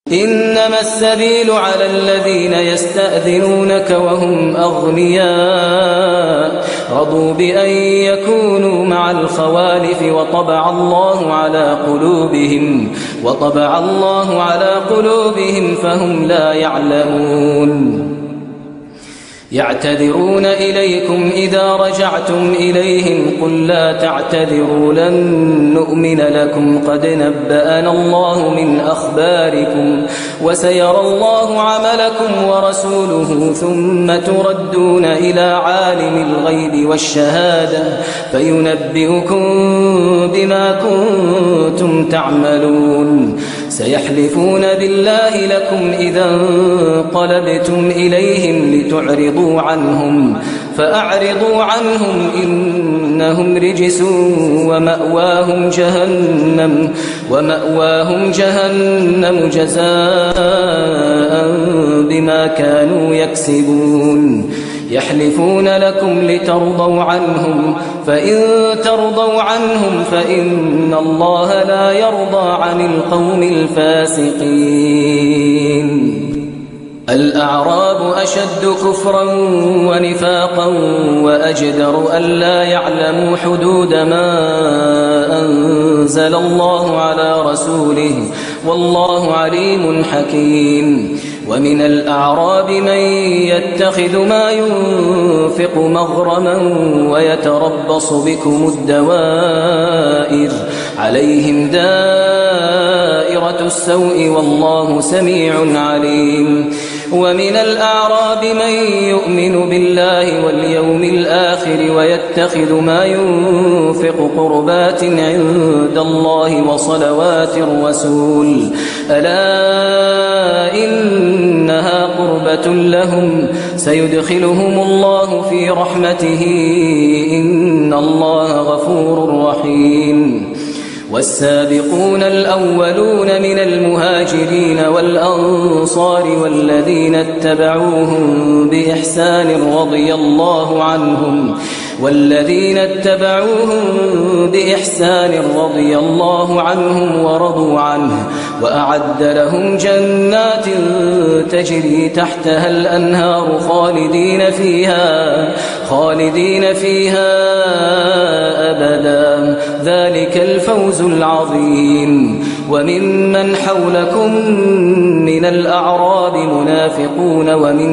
إنما السبيل على الذين يستأذنونك وهم أغنياء رضوا بأن يكونوا مع الخوالف وطبع الله على قلوبهم فهم لا يعلمون يعتذرون إليكم إذا رجعتم إليهم قل لا تعتذروا لن نؤمن لكم قد نبأنا الله من أخباركم وسيرى الله عملكم ورسوله ثم تردون إلى عالم الغيب والشهادة فينبئكم بما كنتم تعملون سيحلفون بالله لكم إذا انقلبتم إليهم لتعرضوا عنهم فأعرضوا عنهم إنهم رجس ومأواهم جهنم جزاء بما كانوا يكسبون يحلفون لكم لترضوا عنهم فإن ترضوا عنهم فإن الله لا يرضى عن القوم الفاسقين الأعراب أشد كفرا ونفاقا وأجدر ألا يعلموا حدود ما أنزل الله على رسوله والله عليم حكيم ومن الأعراب من يتخذ ما ينفق مغرما ويتربص بكم الدوائر عليهم دائرة السوء والله سميع عليم ومن الأعراب من يؤمن بالله واليوم الآخر ويتخذ ما ينفق قربات عند الله وصلوات الرسول ألا إنها قربة لهم سيدخلهم الله في رحمته إن الله غفور رحيم والسابقون الأولون من المهاجرين والأنصار والذين اتبعوهم بإحسان رضي الله عنهم ورضوا عنه وأعد لهم جنات تجري تحتها الأنهار خالدين فيها أبدا ذلك الفوز العظيم وممن حولكم من الأعراب منافقون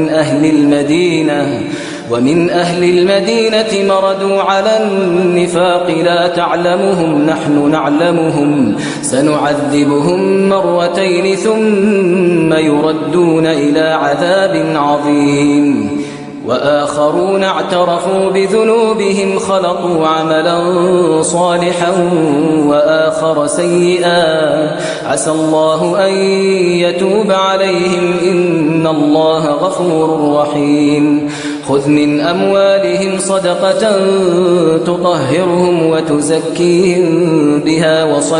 ومن أهل المدينة مردوا على النفاق لا تعلمهم نحن نعلمهم سنعذبهم مرتين ثم يردون إلى عذاب عظيم وآخرون اعترفوا بذنوبهم خلطوا عملا صالحا وآخر سيئا عسى الله أن يتوب عليهم إن الله غفور رحيم خذ من أموالهم صدقة تطهرهم وتزكيهم بها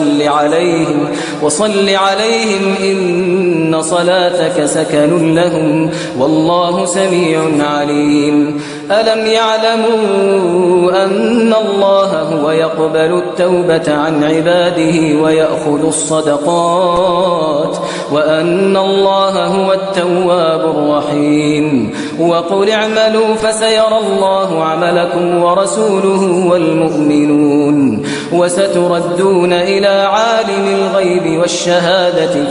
وصل عليهم إن صلاتك سكن لهم والله سميع عليم ألم يعلموا أن الله هو يقبل التوبة عن عباده ويأخذ الصدقات وأن الله هو التواب الرحيم وقل اعملوا فسيرى الله عملكم ورسوله والمؤمنون وستردون إلى عالم الغيب والشهادة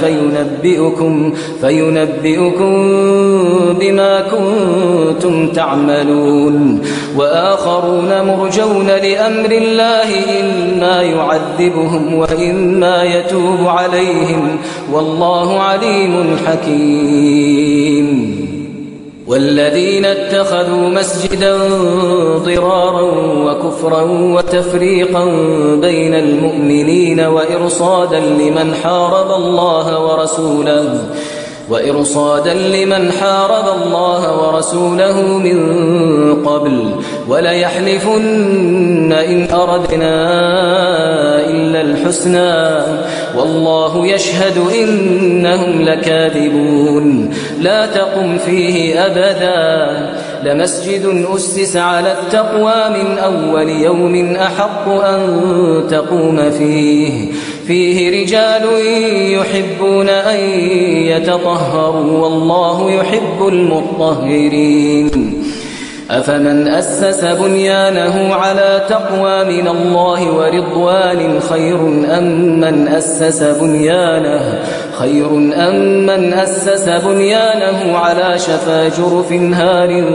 فينبئكم بما كنتم تعملون وآخرون مرجون لأمر الله إما يعذبهم وإما يتوب عليهم والله عليم حكيم والذين اتخذوا مسجدا ضرارا وكفرا وتفريقا بين المؤمنين وإرصادا لمن حارب الله ورسوله من قبل وليحلفن إن أردنا إلا الحسنى والله يشهد إنهم لكاذبون لا تقم فيه أبدا لمسجد أسس على التقوى من أول يوم أحق أن تقوم فيه رجال يحبون أن ليتطهروا والله يحب المطهرين. أفمن أسس بنيانه على تقوى من الله ورضوان خير أم من أسس بنيانه على شفا جرف هار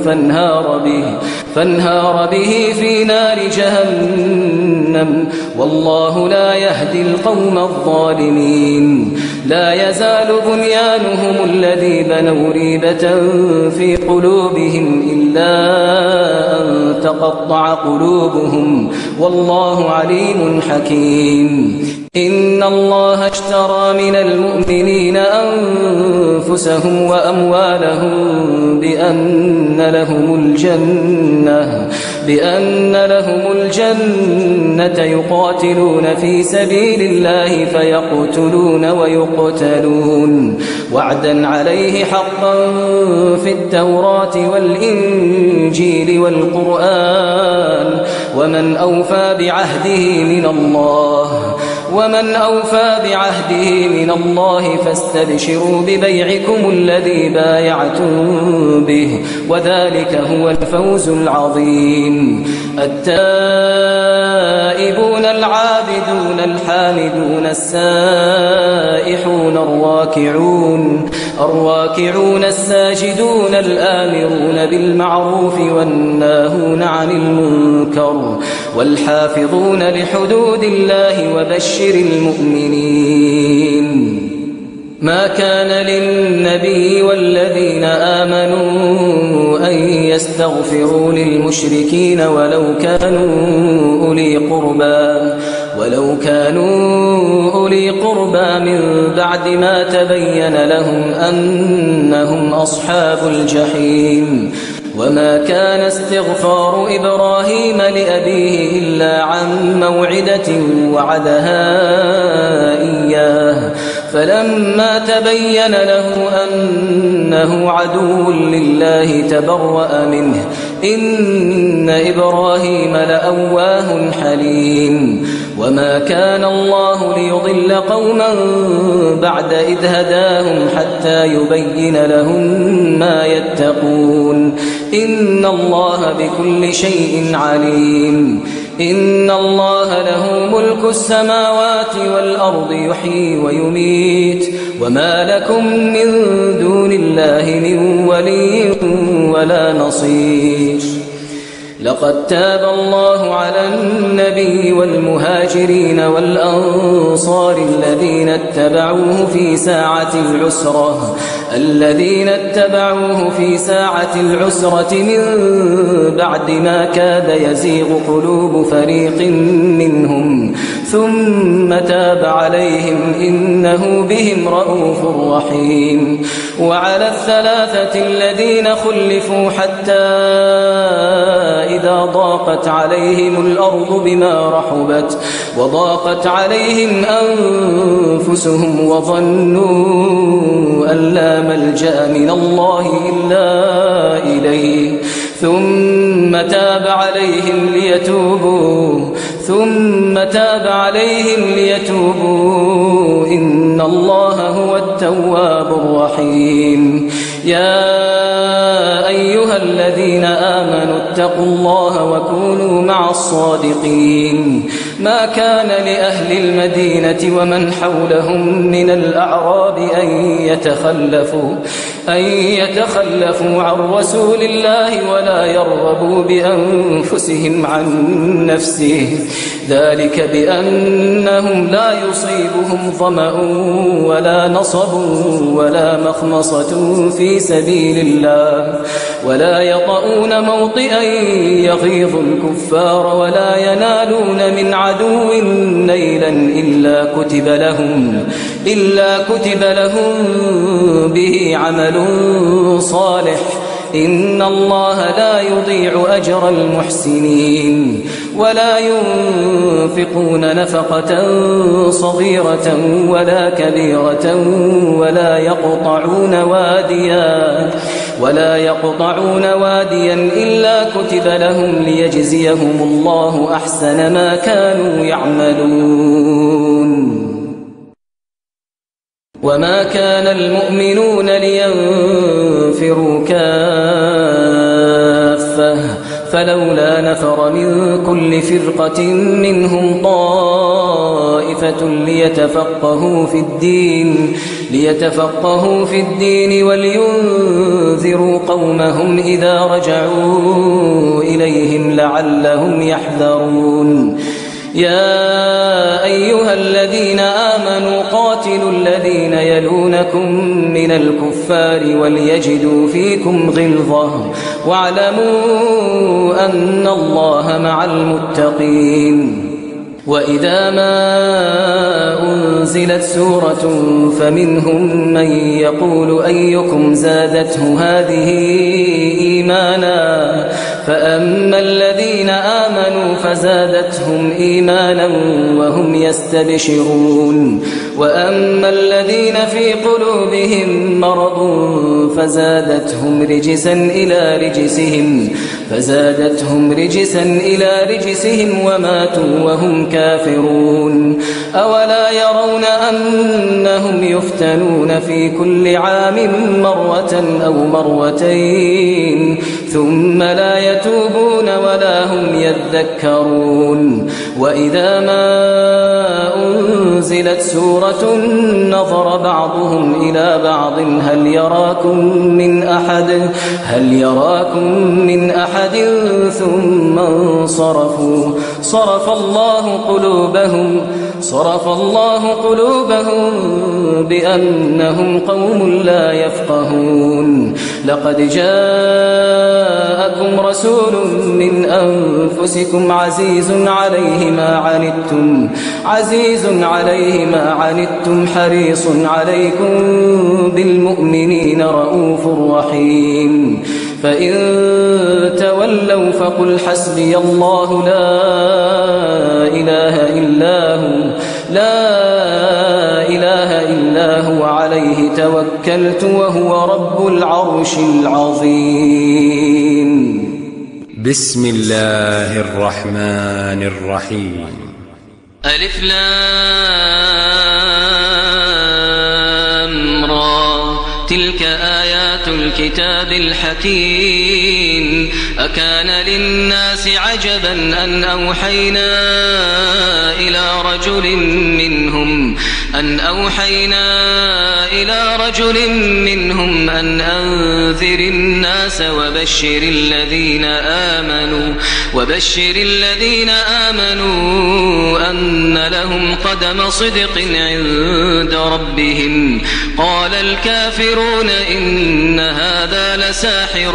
فانهار به في نار جهنم والله لا يهدي القوم الظالمين. لا يزال بنيانهم الذي بنوا ريبة في قلوبهم إلا أن تقطع قلوبهم والله عليم حكيم. إن الله اشترى من المؤمنين أنفسهم وأموالهم بأن لهم الجنة يقاتلون في سبيل الله فيقتلون ويقتلون وعدا عليه حقا في التوراة والإنجيل والقرآن ومن أوفى بعهده من الله فاستبشروا ببيعكم الذي بايعتم به وذلك هو الفوز العظيم. التائبون العابدون الحامدون السائحون الراكعون الساجدون الآمرون بالمعروف والناهون عن المنكر والحافظون لحدود الله وبشر المؤمنين. ما كان للنبي والذين آمنوا أن يستغفروا للمشركين ولو كانوا أولي قربى من بعد ما تبين لهم أنهم أصحاب الجحيم. وما كان استغفار إبراهيم لأبيه إلا عن موعدة وعدها إياه فلما تبين له أنه عدو لله تبرأ منه إن إبراهيم لأواه حليم. وما كان الله ليضل قوما بعد إذ هداهم حتى يبين لهم ما يتقون إن الله بكل شيء عليم. إن الله له ملك السماوات والأرض يحيي ويميت وما لكم من دون الله من ولي ولا نصير. لقد تاب الله على النبي والمهاجرين والأنصار الذين اتبعوه في ساعة العسرة من بعد ما كاد يزيغ قلوب فريق منهم ثم تاب عليهم إنه بهم رءوف رحيم. وعلى الثلاثة الذين خلفوا حتى إذا ضاقت عليهم الأرض بما رحبت وضاقت عليهم أنفسهم وظنوا أن لا ملجأ من الله إلا إليه ثم تاب عليهم ليتوبوا إن الله هو التواب الرحيم. يا أيها الذين آمنوا اتقوا الله وكونوا مع الصادقين. ما كان لأهل المدينة ومن حولهم من الأعراب أن يتخلفوا عن رسول الله ولا يرغبوا بأنفسهم عن نفسه ذلك بأنهم لا يصيبهم ظمأ ولا نصب ولا مخمصة في سبيل الله ولا يطؤون موطئا يغيظ الكفار ولا ينالون من عدو نيلا إلا كتب لهم به عمل صالح إن الله لا يضيع أجر المحسنين. ولا ينفقون نفقة صغيرة ولا كبيرة ولا يقطعون واديا إلا كتب لهم ليجزيهم الله أحسن ما كانوا يعملون. وما كان المؤمنون لينفروا كافة فلولا نفر من كل فرقة منهم طائفة ليتفقهوا في الدين ولينذروا قومهم إذا رجعوا إليهم لعلهم يحذرون يا أيها الذين آمنوا قاتلوا الذين يلونكم من الكفار وليجدوا فيكم غلظة واعلموا أن الله مع المتقين وإذا ما أنزلت سورة فمنهم من يقول أيكم زادته هذه إيمانا فأما الذين آمنوا فزادتهم إيمانا وهم يستبشرون وأما الذين في قلوبهم مرض فزادتهم رجسا إلى رجسهم وماتوا وهم كافرون أولا يرون أنهم يفتنون في كل عام مرة أو مرتين ثم لا يتوبون ولا هم يذكرون وإذا ما أنزلت سورة نظر بعضهم إلى بعض هل يراكم من أحد ثم انصرفوا صرف الله قلوبهم بأنهم قوم لا يفقهون لقد جاءكم رسول من أنفسكم عزيز عليه ما عنتم حريص عليكم بالمؤمنين رؤوف رحيم فإن تولوا فقل حسبي الله لا إله إلا هو عليه توكلت وهو رب العرش العظيم. بسم الله الرحمن الرحيم. ألف لام را تلك آيات الكتاب الحكيم أكان للناس عجبا أن أوحينا إلى رجل منهم أن أنذر الناس وبشر الذين آمنوا أن لهم قدم صدق عند ربهم قال الكافرون إن هذا لساحر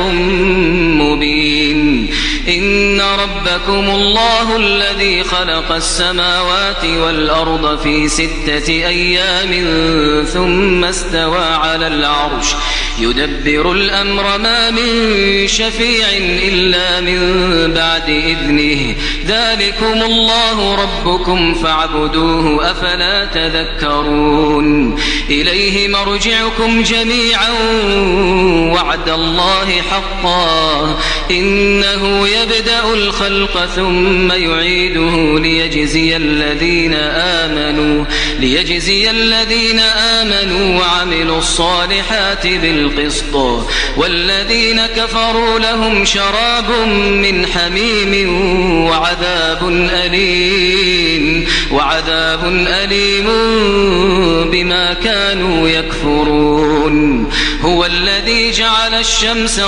مبين إن ربكم الله الذي خلق السماوات والأرض في 6 أيام ثم استوى على العرش يدبر الأمر ما من شفيع إلا من بعد إذنه ذلكم الله ربكم فاعبدوه أفلا تذكرون إليه مرجعكم جميعا وعد الله حقا إنه يبدأ الخلق ثم يعيده ليجزي الذين آمنوا وعملوا الصالحات بالقسط والذين كفروا لهم شراب من حميم وعذاب أليم بما كانوا يكفرون هو الذي جعل الشمس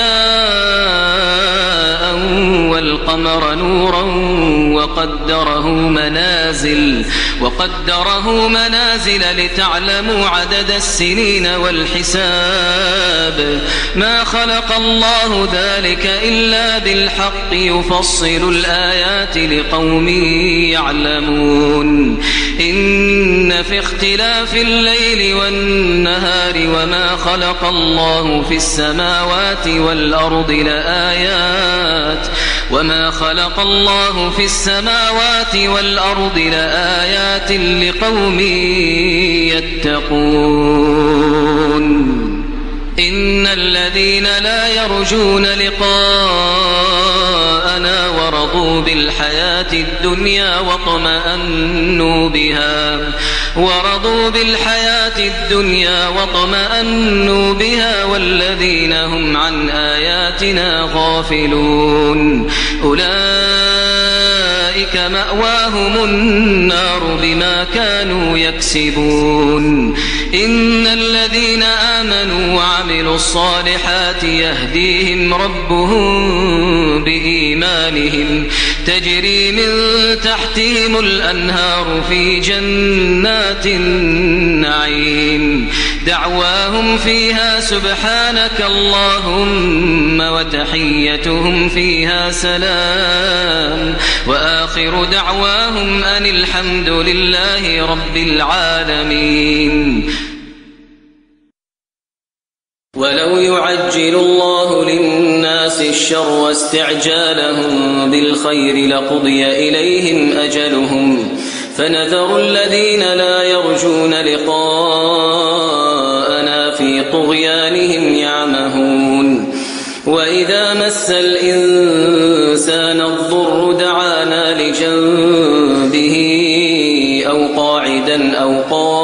ضياء والقمر نورا وقدره منازل لتعلموا عدد السنين والحساب ما خلق الله ذلك إلا بالحق يفصل الآيات لقوم يعلمون إن في اختلاف الليل والنهار وما خلق الله في السماوات والأرض لآيات لقوم يتقون إن الذين لا يرجون لقاءنا ورضوا بالحياة الدنيا ورضوا بالحياة الدنيا واطمأنوا بها والذين هم عن آياتنا غافلون أولئك مأواهم النار بما كانوا يكسبون إن الذين آمنوا وعملوا الصالحات يهديهم ربهم بإيمانهم تجري من تحتهم الأنهار في جنات النعيم دعواهم فيها سبحانك اللهم وتحيتهم فيها سلام وآخر دعواهم أن الحمد لله رب العالمين. ولو يعجل الله للناس الشر واستعجالهم بالخير لقضي إليهم أجلهم فنذر الذين لا يرجون لقاءنا في طغيانهم يعمهون وإذا مس الإنسان الضر دعانا لجنبه أو قاعدا أو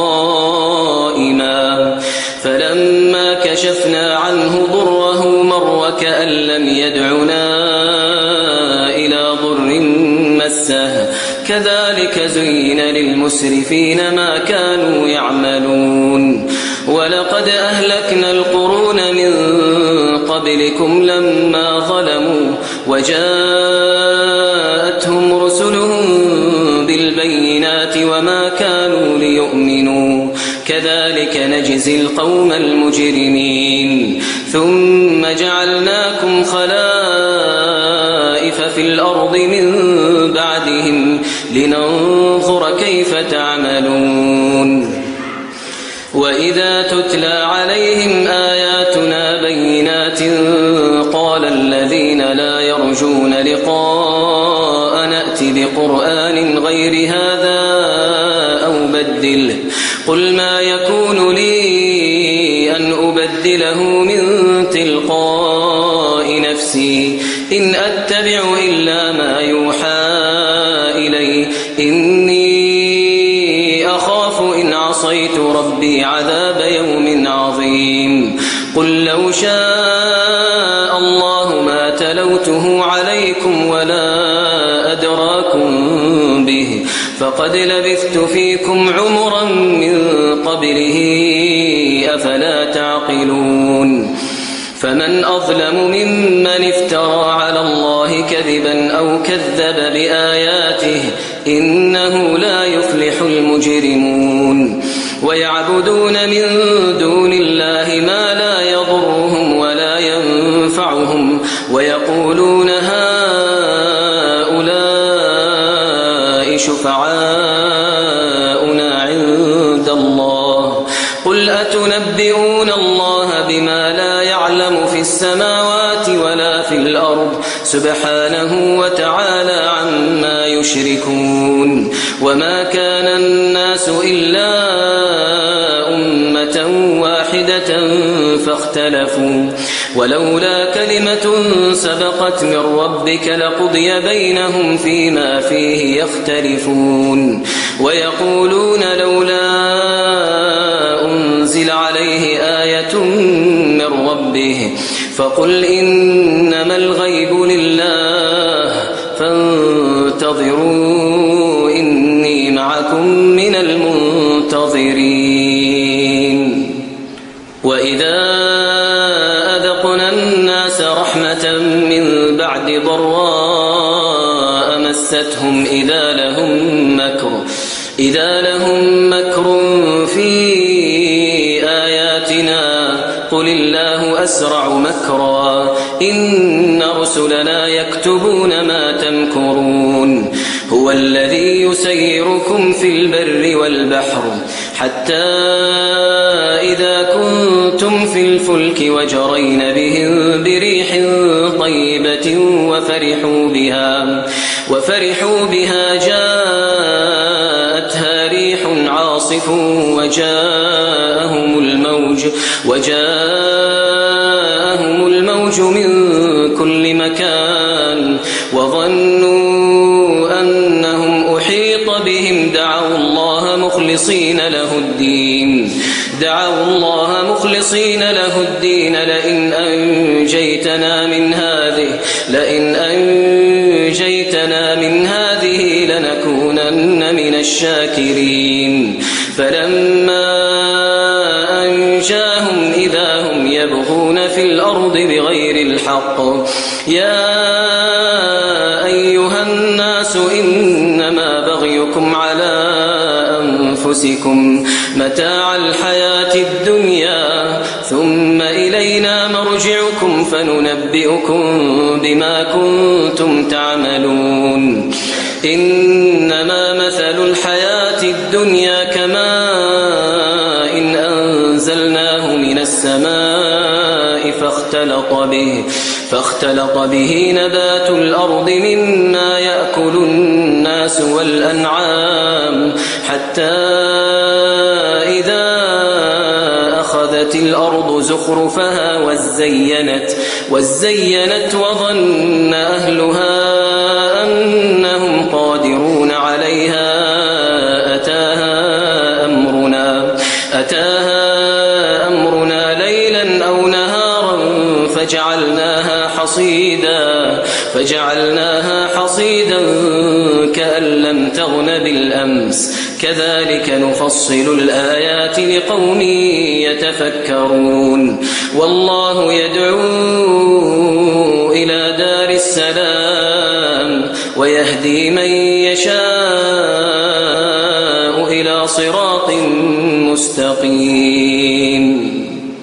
قائما فلما كشفنا عنه ضره مر وكأن لم يدعنا إلى ضر مسه كذلك زين للمسرفين ما كانوا يعملون ولقد أهلكنا القرون من قبلكم لما ظلموا وجاءتهم رسلهم بالبينات وما كانوا ليؤمنوا كذلك نجزي القوم المجرمين ثم جعلناكم خلائف في الأرض من بعدهم لننظر كيف تعملون وإذا تتلى عليهم آياتنا بينات قال الذين لا يرجون لقاء نأتي بقرآن غير هذا أو بدله قل ما يكون لي أن أبدله من تلقاء نفسي إن أتبع إلا ما يوحى إلي إني أخاف إن عصيت ربي عذاب يوم عظيم قل لو شاء الله ما تلوته عليكم ولا أدراكم به فقد لبثت فيكم عمرا من قبله أفلا تعقلون فمن أظلم ممن افترى على الله كذبا أو كذب بآياته إنه لا يفلح المجرمون ويعبدون من دون الله ما لا يضرهم ولا ينفعهم ويقولون هؤلاء شفعاؤنا عند الله قل أتنبئون الله بما لا يعلم في السماوات ولا في الأرض سبحانه وتعالى عما يشركون وما كان الناس إلا أمة واحدة فاختلفوا ولولا كلمة سبقت من ربك لقضي بينهم فيما فيه يختلفون ويقولون لولا أنزل عليه آية من ربه فقل إنما الغيب لله فانتظروا إني معكم من المنتظرين وإذا أذقنا الناس رحمة من بعد ضراء مستهم إذا لهم مكر في آياتنا قل الله أسرع مكرا إن رسلنا يكتبون ما تمكرون هو الذي يسيركم في البر والبحر حتى إذا كنتم في الفلك وجرين بهم بريح طيبة وفرحوا بها جاءتها ريح عاصف وجاءهم الموج من كل مكان وظنوا أنهم أحيط بهم دعوا الله مخلصين مخلصين له الدين لئن أنجيتنا من هذه لنكونن من الشاكرين فلما أنجاهم إذا هم يبغون في الأرض بغير الحق يا أيها الناس إنما بغيكم على أنفسكم متاع الحياة الدنيا ثم إلينا مرجعكم فننبئكم بما كنتم تعملون إنما مثل الحياة الدنيا كماء إن أنزلناه من السماء فاختلط به نبات الأرض مما يأكل الناس والأنعام حتى إذا أخذت الأرض زخرفها وزينت وظن أهلها أنهم قادرون عليها أتاها أمرنا ليلا أو نهارا فجعلناها حصيدا كأن لم تغن بالأمس كذلك نفصل الآيات لقوم يتفكرون والله يدعو إلى دار السلام ويهدي من يشاء إلى صراط مستقيم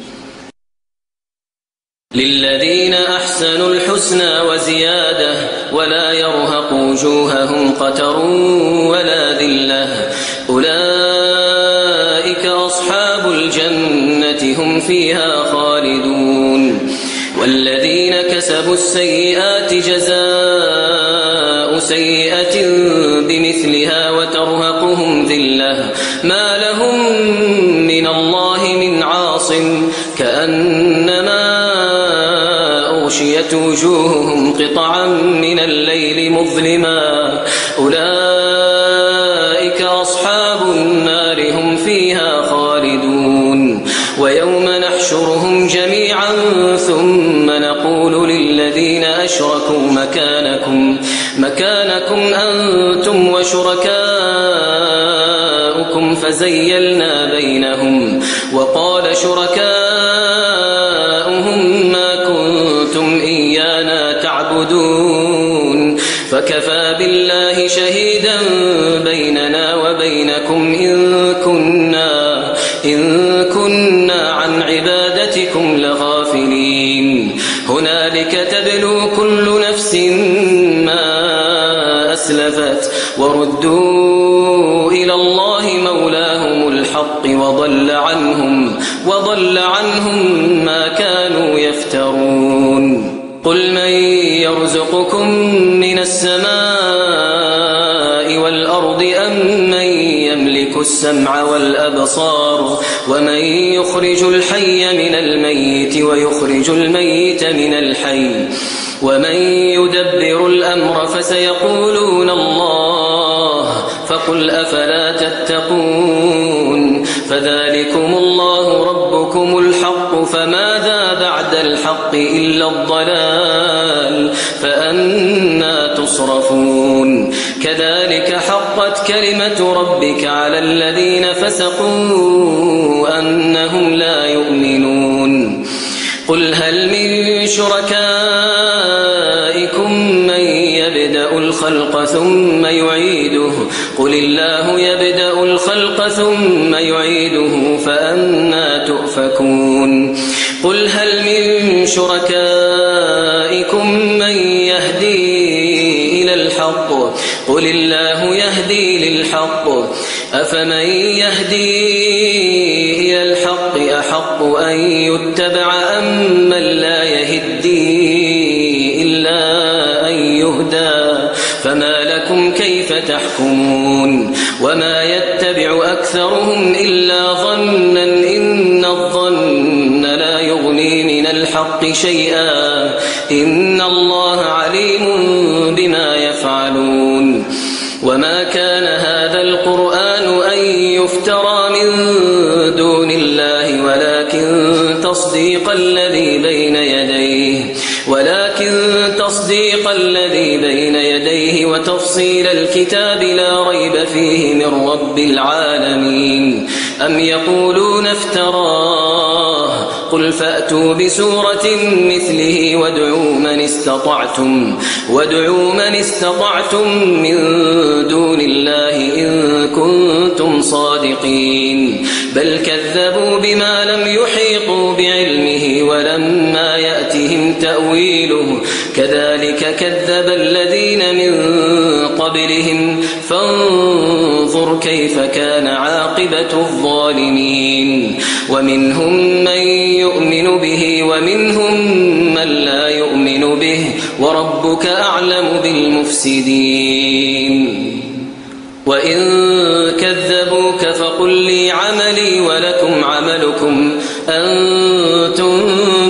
للذين أحسنوا الحسنى وزيادة ولا يرهق وجوههم قتر ولا ذلة أولئك أصحاب الجنة هم فيها خالدون والذين كسبوا السيئات جزاء سيئة بمثلها وترهقهم ذلة ما لهم من الله من عاصم كأنما أغشيت وجوههم قطعا من الليل مظلما أولئك أصحاب النار هم فيها خالدون ويوم نحشرهم جميعا ثم نقول للذين أشركوا مكانكم أنتم وشركاؤكم فزيلنا بينهم وقال شركاؤهم ما كنتم إيانا تعبدون فكفى بالله شهيدا بيننا وبينكم إن كنا عن عبادتكم لغافلين هنالك تبلو كل نفس ما أسلفت وردوا إلى الله مولاهم الحق وضل عنهم ما كانوا يفترون قل من يرزقكم من السماء والأرض أم من يملك السمع والأبصار ومن يخرج الحي من الميت ويخرج الميت من الحي ومن يدبر الأمر فسيقولون الله فقل أفلا تتقون فذلكم الله ربكم الحق فماذا بعد الحق إلا الضلال فأنى تصرفون كذلك حقت كلمة ربك على الذين فسقوا أنهم لا يؤمنون قل هل من شركائكم من يبدأ الخلق ثم يعيده قل الله يبدأ الخلق ثم يعيده فأنى تؤفكون قل هل من شركائكم من يهدي إلى الحق قل الله يهدي للحق أفمن يهدي إلى الحق أحق أن يتبع أم من لا يهدي إلا أن يهدى فما لكم كيف تحكمون وما يتبع أكثرهم إلا ظنا إن الظن لا يغني من الحق شيئا إن الله عليم بما يفعلون وما كان هذا القرآن أن يفترى من دون الله ولكن تصديق الذي بين يديه وتفصيل الكتاب لا ريب فيه من رب العالمين. أم يقولون افتراه قل فأتوا بسورة مثله وادعوا من استطعتم من دون الله إن كنتم صادقين. بل كذبوا بما لم يحيطوا بعلمه ولما يأتهم تأويله كذلك كذب الذين من قبلهم فانظر كيف كان عاقبة الظالمين. ومنهم من يؤمن به ومنهم من لا يؤمن به وربك أعلم بالمفسدين. وإن كذبوك فقل لي عملي ولكم عملكم أنتم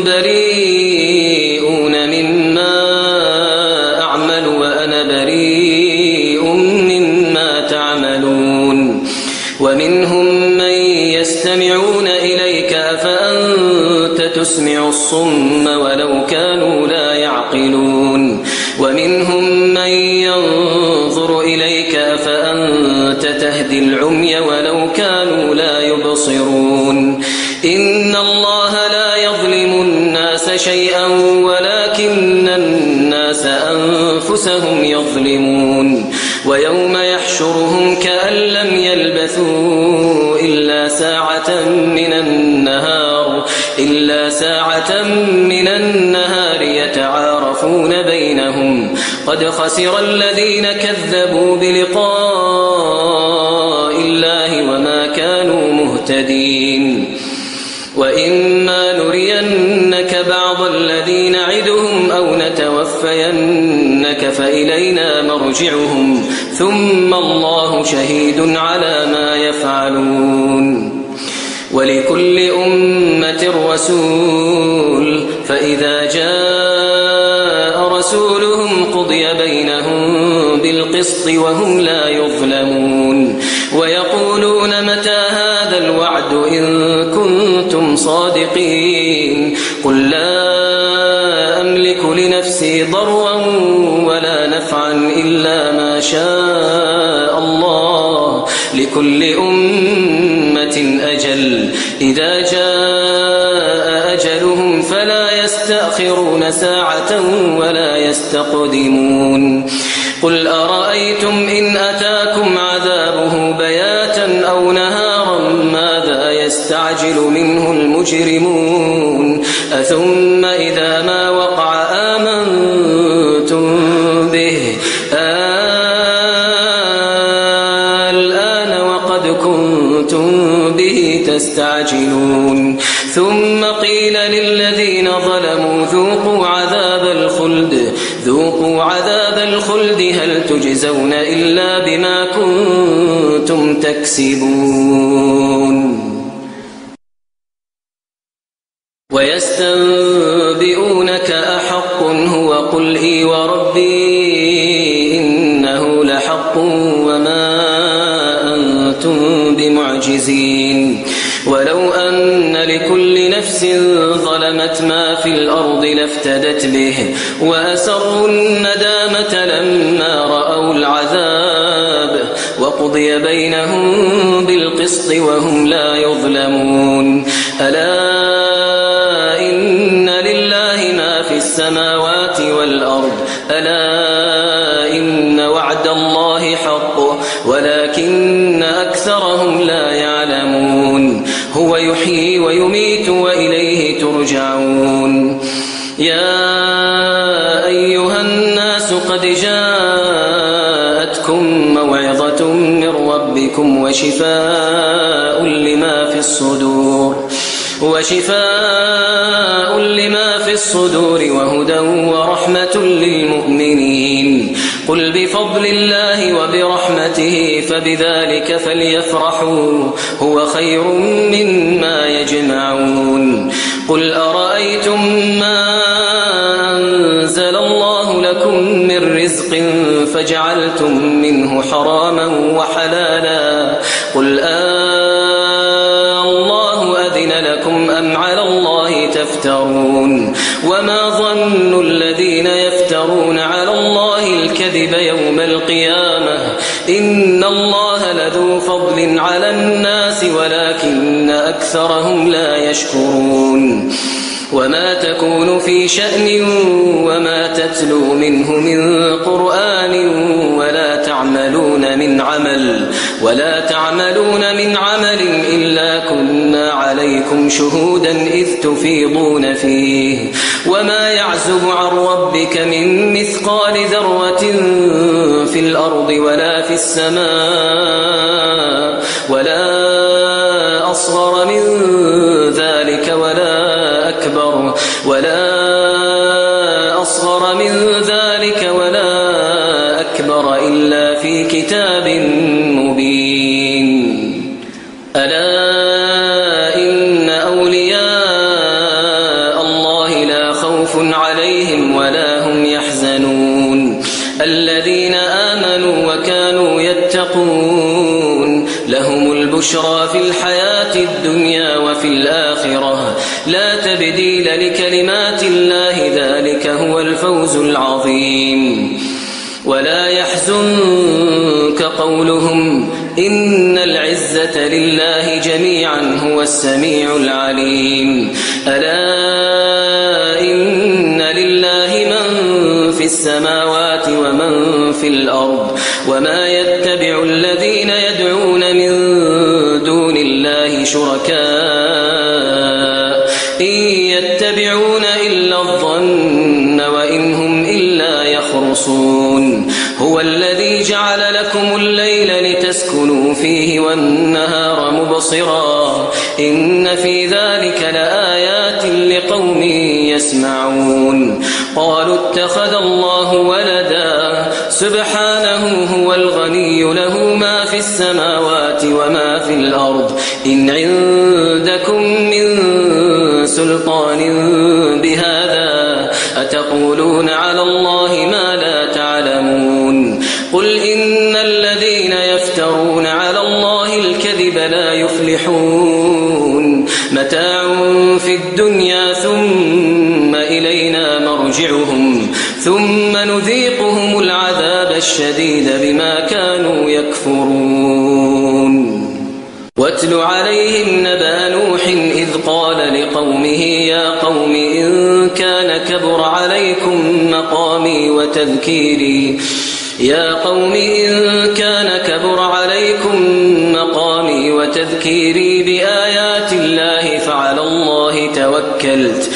بريئون مما أعمل وأنا بريء مما تعملون. ومنهم من يستمعون إليك أفأنت تسمع الصم ولو كانوا لا يعقلون. ومنهم من ينظر إليك أفأنت تهدي العمي ولو كانوا لا يبصرون. إن الله لا يظلم الناس شيئا ولكن الناس أنفسهم يظلمون. ويوم يحشرهم كأن لم يلبثوا إلا ساعة من النهار يتعارفون بينهم قد خسر الذين كذبوا بلقاء الله وما كانوا مهتدين. وإما نرينك بعض الذي نعدهم أو نتوفينك فإلينا مرجعهم ثم الله شهيد على ما يفعلون. ولكل أمة رسول فإذا جاء رسولهم قضي بينهم بالقسط وهم لا يظلمون. ويقولون متى هذا الوعد إن كنتم صادقين. قل لا أملك لنفسي ضرا ولا نفعا إلا ما شاء الله لكل أمة أجل إذا جاء أجلهم فلا يستأخرون ساعة ولا يستقدمون. قل أرأيتم إن أتاكم عذابه بياتا أو نهارا ماذا يستعجل منه المجرمون. أثم إذا ما وقع آمنتم به الآن وقد كنتم به تستعجلون. ثم قيل للذين ظلموا ذوقوا عذاب الخلد هل تجزون إلا بما كنتم تكسبون. ويستنبئونك أحق هو قل إي وربي إنه لحق وما أنتم بمعجزين. ولو أن لكل نفس ظلمت ما في الأرض لافتدت به وأسروا الندامة لما رأوا العذاب وقضي بينهم بالقسط وهم لا يظلمون. ألا إن لله ما في السماوات والأرض ألا إن وعد الله حق ولكن أكثرهم لا يعلمون. هو يحيي ويميت وإليه ترجعون. يا أيها الناس قد جاءتكم موعظة من ربكم وشفاء لما في الصدور وهدى ورحمة للمؤمنين. قل بفضل الله وبرحمته فبذلك فليفرحوا هو خير مما يجمعون. قل أرأيتم ما أنزل الله لكم من رزق فجعلتم منه حراما وحلالا قل تفترون وما ظن الذين يفترون على الله الكذب يوم القيامة إن الله لذو فضل على الناس ولكن أكثرهم لا يشكرون وما تكون في شأن وما تتلو منه من قرآن ولا تعملون من عمل إلا كنا عليكم شهودا إذ تفيضون فيه وما يعزب عن ربك من مثقال ذرة في الأرض ولا في السماء ولا أصغر من ذلك ولا أكبر إلا في كتاب مبين ألا إن أولياء الله لا خوف عليهم ولا هم يحزنون الذين آمنوا وكانوا يتقون لهم البشرى في الحياة الدنيا وفي الآخرة لا تبديل لكلمات الله ذلك هو الفوز العظيم ولا يحزنك قولهم إن العزة لله جميعا هو السميع العليم ألا إن لله من في السماوات ومن في الأرض وما يتبع الذين يدعون من دون الله شركاء إن يتبعون إلا الظن وإن هم إلا يخرصون هو الذي جعل لكم الليل لتسكنوا فيه والنهار مبصرا إن في ذلك لآيات لقوم يسمعون قالوا اتخذ الله ولدا سبحانه هو الغني له ما في السماوات وما في الأرض إن عندكم من سلطان بهذا أتقولون على الله ما لا تعلمون قل إن الذين يفترون على الله الكذب لا يفلحون متاع في الدنيا ثم إلينا مرجعهم ثم نذيقهم العذاب الشديد بما كانوا يكفرون واتل عليهم نبأ نوح إذ قال لقومه يا قوم إن كان كبر عليكم مقامي وتذكيري بآيات الله فعلى الله توكلت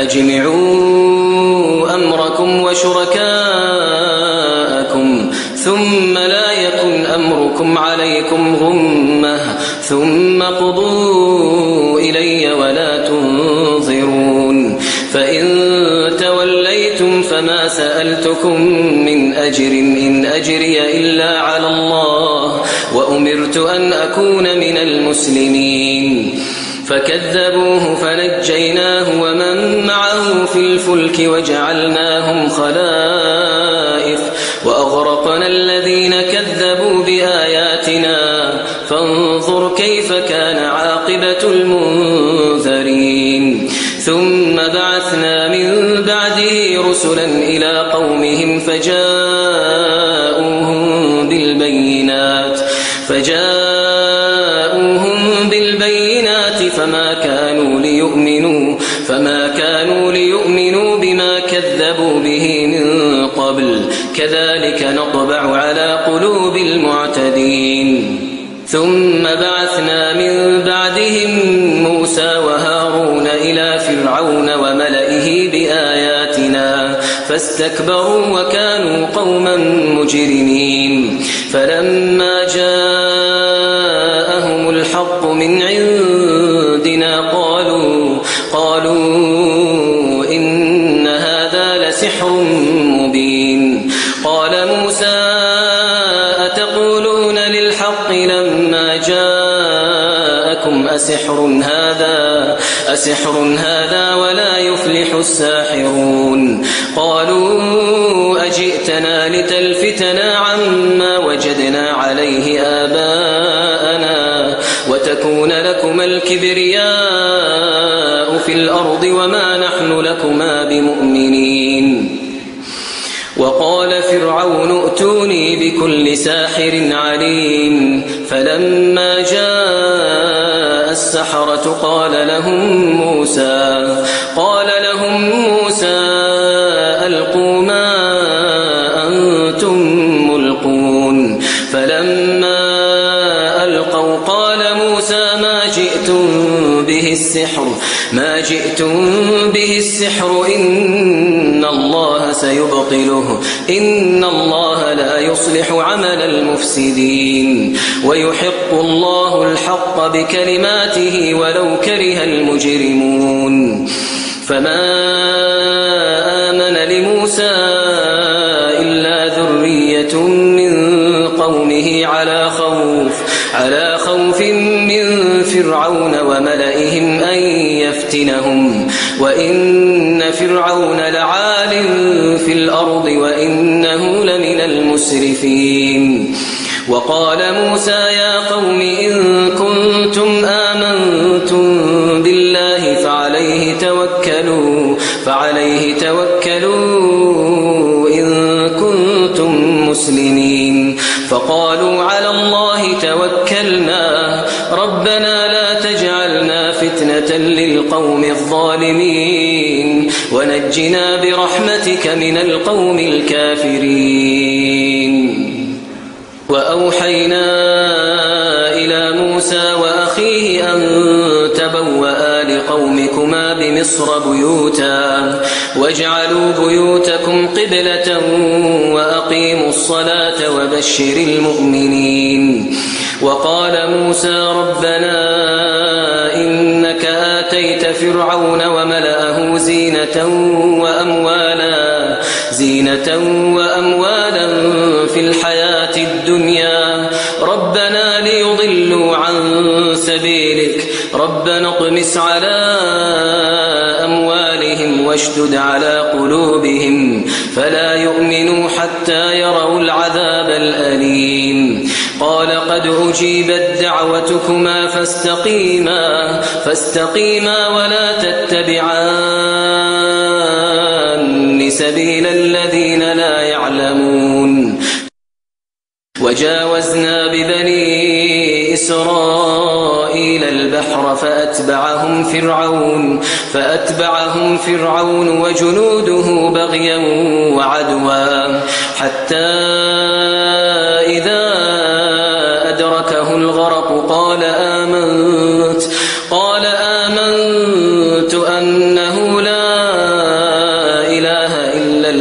فأجمعوا أمركم وشركاءكم ثم لا يكن أمركم عليكم غمة ثم قضوا إلي ولا تنظرون فإن توليتم فما سألتكم من أجر إن أجري إلا على الله وأمرت أن أكون من المسلمين فكذبوه فنجيناه ومن معه في الفلك وجعلناهم خلائف وأغرقنا الذين كذبوا بآياتنا فانظر كيف كان عاقبة المنذرين ثم بعثنا من بعده رسلا إلى قومهم فجاءوهم بالبينات فما كانوا ليؤمنوا بما كذبوا به من قبل كذلك نطبع على قلوب المعتدين ثم بعثنا من بعدهم موسى وهارون إلى فرعون وملئه بآياتنا فاستكبروا وكانوا قوما مجرمين فلما جاءهم الحق من عندنا قالوا إن هذا لسحر مبين قال موسى أتقولون للحق لما جاءكم أسحر هذا ولا يفلح الساحرون قالوا أجئتنا لتلفتنا عما وجدنا عليه آباءنا وتكون لكما الكبرياء في في الأرض وما نحن لكما بمؤمنين وقال فرعون ائتوني بكل ساحر عليم فلما جاء السحرة قال لهم موسى ألقوا ما أنتم ملقون فلما ألقوا قال موسى ما جئتم به السحر إن الله سيبطله إن الله لا يصلح عمل المفسدين ويحق الله الحق بكلماته ولو كره المجرمون فما آمن لموسى إلا ذرية من قومه على خوف من فرعون وملئهم أن يفتنهم وإن فرعون لعال في الأرض وإنه لمن المسرفين وقال موسى يا قوم إن كنتم آمنتم بالله فعليه توكلوا إن كنتم مسلمين فقالوا على الله توكلنا ربنا لا تجعلنا فتنة للقوم الظالمين ونجنا برحمتك من القوم الكافرين وأوحينا إلى موسى وأخيه أن تبوأ لقومكما بمصر بيوتا واجعلوا بيوتكم قبلة وأقيموا الصلاة وبشر المؤمنين وقال موسى ربنا إنك آتيت فرعون وملأه زينة وأموالا في الحياة الدنيا ربنا ليضلوا عن سبيلك ربنا اطمس على أموالهم واشدد على قلوبهم فلا يؤمنوا حتى يروا العذاب الأليم قال قد أجيبت دعوتكما فاستقيما ولا تتبعان سبيل الذين لا يعلمون وجاوزنا ببني إسرائيل البحر فأتبعهم فرعون وجنوده بغيا وعدوا حتى إذا أدركه الغرق قال آمنت أنه لا إله إلا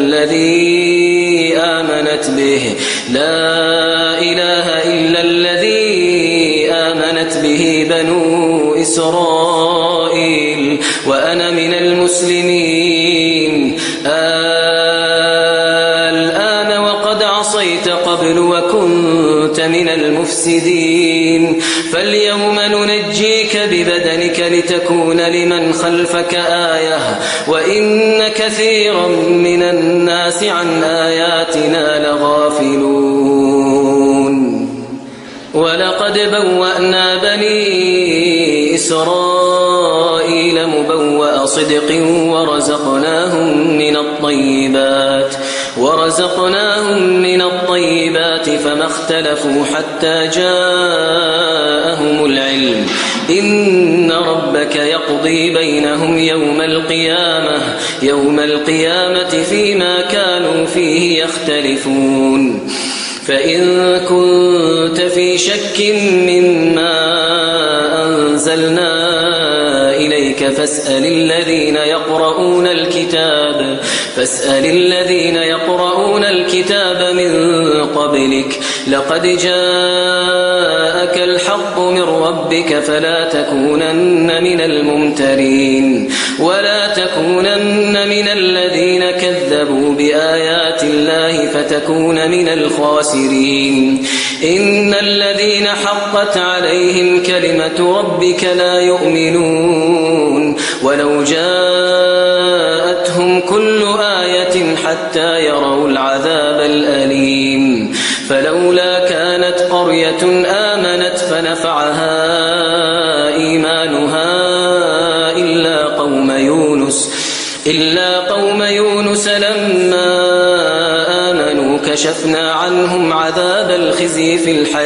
الذي آمنت به بنو إسرائيل وأنا من المسلمين الآن وقد عصيت قبل وكنت من المفسدين فاليوم ننجيك ببدنك لتكون لمن خلفك آية وإن كثيرا من الناس عن آياتنا لغافلون ولقد بوأنا بني إسرائيل مبوأ صدق ورزقناهم من الطيبات فما اختلفوا حتى جاءهم العلم إن ربك يقضي بينهم يوم القيامة فيما كانوا فيه يختلفون فإن كنت في شك مما أنزلنا إليك فاسأل الذين يقرؤون الكتاب من قبلك لقد جاءك الحق من ربك فلا تكونن من الممترين ولا تكونن من الذين كذبوا بآيات الله فتكون من الخاسرين إن الذين حقت عليهم كلمة ربك لا يؤمنون ولو جاءتهم كل آية حتى يروا العذاب الأليم فلولا كانت قرية آمنت فنفعها إيمانها إلا قوم قوم يونس لما آمنوا كشفنا عنهم عذاب الخزي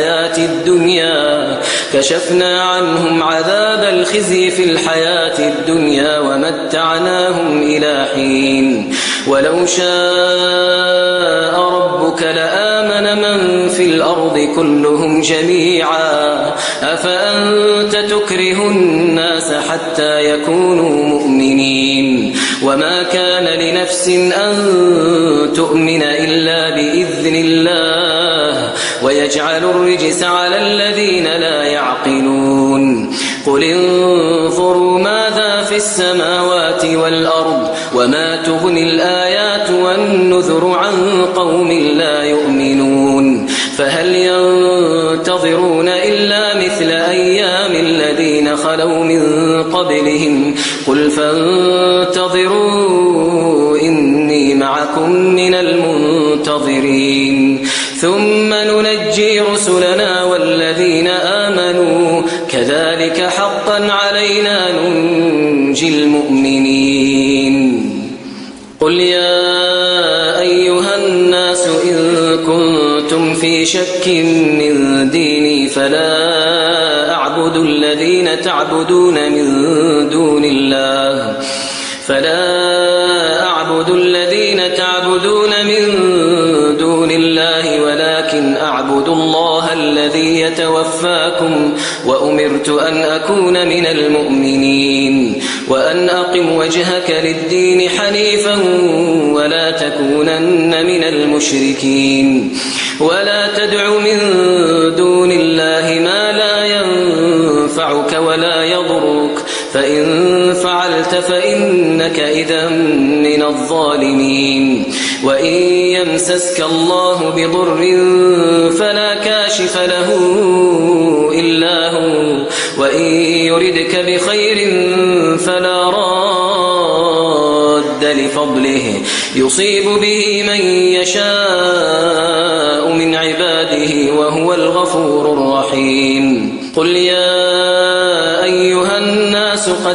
في الحياة الدنيا ومتعناهم إلى حين ولو شاء ربك لآمن من في الأرض كلهم جميعا أفأنت تكره الناس حتى يكونوا مؤمنين وما كان لنفس أن تؤمن إلا بإذن الله ويجعل الرجس على الذين لا يعقلون قل انظروا ماذا في السماوات والأرض وما تغني الآيات والنذر عن قوم لا يؤمنون فهل ينتظرون إلا مثل أيام الذين خلوا من قبلهم قل فانتظروا إني معكم من المنتظرين ثم ننجي رسلنا والذين آمنوا كذلك حقا علينا ننجي المؤمنين قل يا أيها الناس إن كنتم في شك من ديني فلا أعبد الذين تعبدون من دون الله ولكن أعبد الله الذي يتوفاكم وأمرت أن أكون من المؤمنين وأن أقم وجهك للدين حنيفا ولا تكونن من المشركين ولا تدع من دون الله ما لا ينفعك ولا يضرك فإن فعلت فإنك إذا من الظالمين وإن يمسسك الله بضر فلا كاشف له إلا هو وإن يردك بخير فلا راد لفضله يصيب به من يشاء من عباده وهو الغفور الرحيم قل يا أيها الناس قد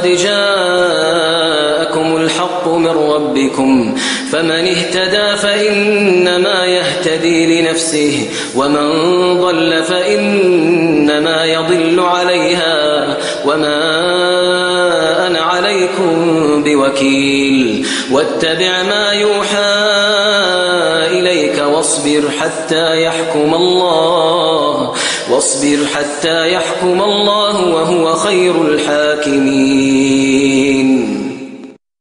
جاءكم الحق من ربكم فمن اهتدى فإنما يهتدي لنفسه ومن ضل فإنما يضل عليها وما أنا عليكم بوكيل واتبع ما يوحى إليك واصبر حتى يحكم الله وهو خير الحاكمين